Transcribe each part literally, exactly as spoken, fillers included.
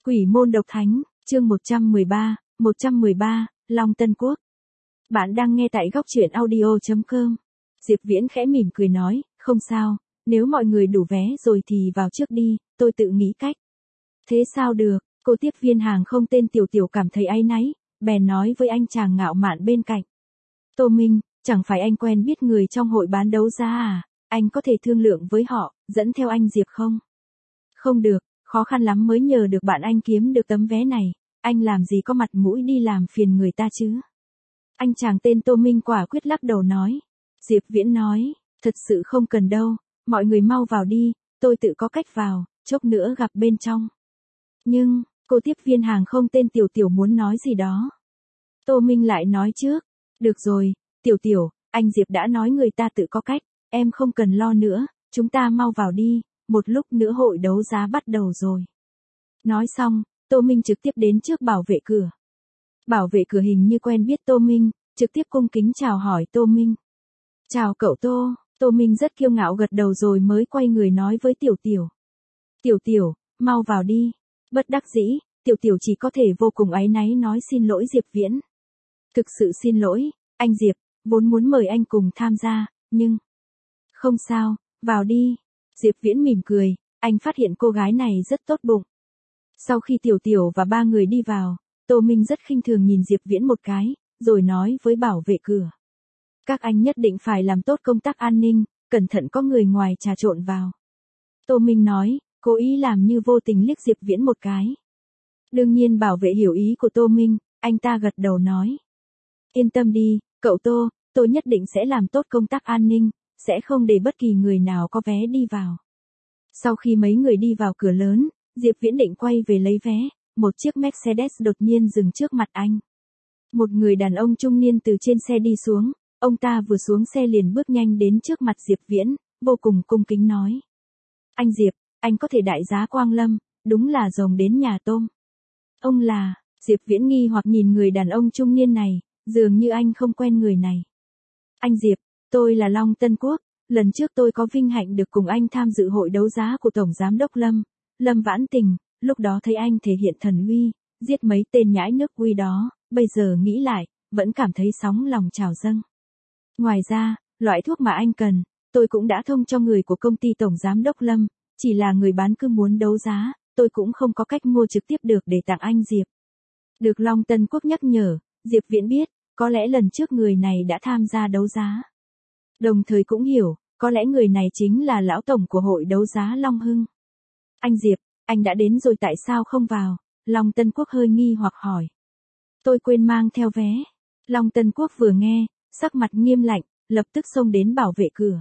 Quỷ môn độc thánh, chương một trăm mười ba, một trăm mười ba, Long Tân Quốc. Bạn đang nghe tại góc truyện audio chấm com. Diệp Viễn khẽ mỉm cười nói, không sao, nếu mọi người đủ vé rồi thì vào trước đi, tôi tự nghĩ cách. Thế sao được, cô tiếp viên hàng không tên Tiểu Tiểu cảm thấy áy náy, bèn nói với anh chàng ngạo mạn bên cạnh. Tô Minh, chẳng phải anh quen biết người trong hội bán đấu giá à, anh có thể thương lượng với họ, dẫn theo anh Diệp không? Không được, khó khăn lắm mới nhờ được bạn anh kiếm được tấm vé này, anh làm gì có mặt mũi đi làm phiền người ta chứ? Anh chàng tên Tô Minh quả quyết lắc đầu nói. Diệp Viễn nói, thật sự không cần đâu, mọi người mau vào đi, tôi tự có cách vào, chốc nữa gặp bên trong. Nhưng, cô tiếp viên hàng không tên Tiểu Tiểu muốn nói gì đó. Tô Minh lại nói trước, được rồi, Tiểu Tiểu, anh Diệp đã nói người ta tự có cách, em không cần lo nữa, chúng ta mau vào đi, một lúc nữa hội đấu giá bắt đầu rồi. Nói xong, Tô Minh trực tiếp đến trước bảo vệ cửa. Bảo vệ cửa hình như quen biết Tô Minh, trực tiếp cung kính chào hỏi Tô Minh. Chào cậu Tô, Tô Minh rất kiêu ngạo gật đầu rồi mới quay người nói với Tiểu Tiểu. Tiểu Tiểu, mau vào đi. Bất đắc dĩ, Tiểu Tiểu chỉ có thể vô cùng áy náy nói xin lỗi Diệp Viễn. Thực sự xin lỗi, anh Diệp, vốn muốn mời anh cùng tham gia, nhưng... Không sao, vào đi. Diệp Viễn mỉm cười, anh phát hiện cô gái này rất tốt bụng. Sau khi Tiểu Tiểu và ba người đi vào, Tô Minh rất khinh thường nhìn Diệp Viễn một cái, rồi nói với bảo vệ cửa. Các anh nhất định phải làm tốt công tác an ninh, cẩn thận có người ngoài trà trộn vào. Tô Minh nói, cố ý làm như vô tình liếc Diệp Viễn một cái. Đương nhiên bảo vệ hiểu ý của Tô Minh, anh ta gật đầu nói. Yên tâm đi, cậu Tô, tôi nhất định sẽ làm tốt công tác an ninh, sẽ không để bất kỳ người nào có vé đi vào. Sau khi mấy người đi vào cửa lớn, Diệp Viễn định quay về lấy vé, một chiếc Mercedes đột nhiên dừng trước mặt anh. Một người đàn ông trung niên từ trên xe đi xuống, ông ta vừa xuống xe liền bước nhanh đến trước mặt Diệp Viễn, vô cùng cung kính nói. Anh Diệp, anh có thể đại giá quang lâm, đúng là rồng đến nhà tôm. Ông là, Diệp Viễn nghi hoặc nhìn người đàn ông trung niên này, dường như anh không quen người này. Anh Diệp, tôi là Long Tân Quốc, lần trước tôi có vinh hạnh được cùng anh tham dự hội đấu giá của Tổng Giám đốc Lâm, Lâm Vãn Tình, lúc đó thấy anh thể hiện thần uy, giết mấy tên nhãi nước uy đó, bây giờ nghĩ lại, vẫn cảm thấy sóng lòng trào dâng. Ngoài ra, loại thuốc mà anh cần, tôi cũng đã thông cho người của công ty Tổng Giám đốc Lâm, chỉ là người bán cứ muốn đấu giá, tôi cũng không có cách mua trực tiếp được để tặng anh Diệp. Được Long Tân Quốc nhắc nhở, Diệp Viễn biết, có lẽ lần trước người này đã tham gia đấu giá. Đồng thời cũng hiểu, có lẽ người này chính là lão tổng của hội đấu giá Long Hưng. Anh Diệp, anh đã đến rồi tại sao không vào? Long Tân Quốc hơi nghi hoặc hỏi. Tôi quên mang theo vé. Long Tân Quốc vừa nghe, sắc mặt nghiêm lạnh, lập tức xông đến bảo vệ cửa.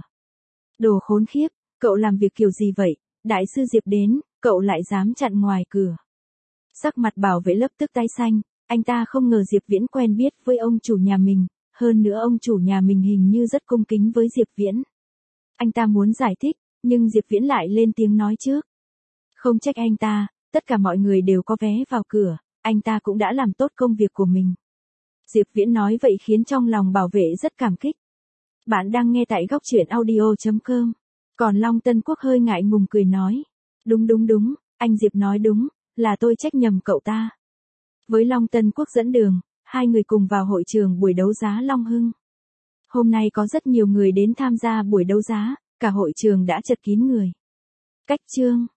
Đồ khốn khiếp, cậu làm việc kiểu gì vậy? Đại sư Diệp đến, cậu lại dám chặn ngoài cửa. Sắc mặt bảo vệ lập tức tái xanh, anh ta không ngờ Diệp Viễn quen biết với ông chủ nhà mình, hơn nữa ông chủ nhà mình hình như rất cung kính với Diệp Viễn. Anh ta muốn giải thích, nhưng Diệp Viễn lại lên tiếng nói trước. Không trách anh ta, tất cả mọi người đều có vé vào cửa, anh ta cũng đã làm tốt công việc của mình. Diệp Viễn nói vậy khiến trong lòng bảo vệ rất cảm kích. Bạn đang nghe tại góc truyện audio chấm com. Còn Long Tân Quốc hơi ngại ngùng cười nói. Đúng đúng đúng, anh Diệp nói đúng, là tôi trách nhầm cậu ta. Với Long Tân Quốc dẫn đường, hai người cùng vào hội trường buổi đấu giá Long Hưng. Hôm nay có rất nhiều người đến tham gia buổi đấu giá, cả hội trường đã chật kín người. Cách chương